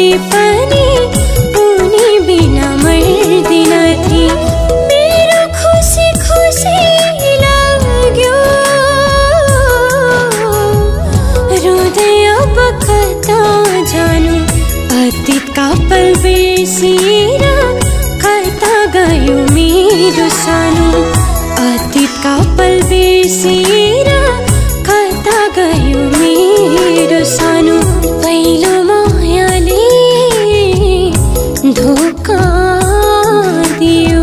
पनि उनी बिना मर्दिन थिए। मेरो खुसी खुसी लाग्यो, रुँदै अब कता जानु, अतीतका पल बिर्सिएर कता गयो मेरो सानो, अतीतका पल बिर्सिएर कता गयो मेरो सानो। पहिलो मायाले धोका दियो।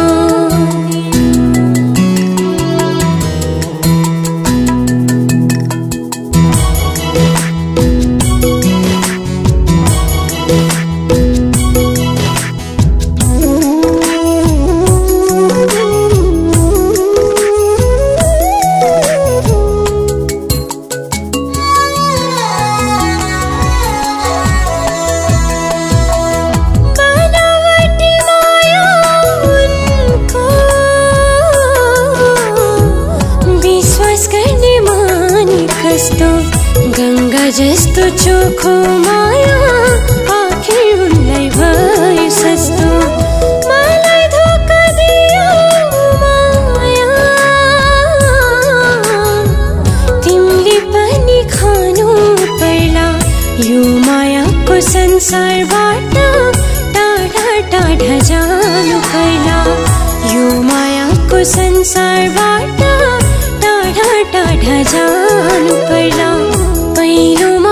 गंगा जस्तो चोखो माया आखिर उनलाई भयो सस्तो। मलाई धोका दियो माया, तिमीले पनि खानु पर्ला। यो मायाको संसारबाट टाढा टाढा जानु पर्ला। यो मायाको संसारबाट टाढा टाढा जानु पर्ला। पहिलो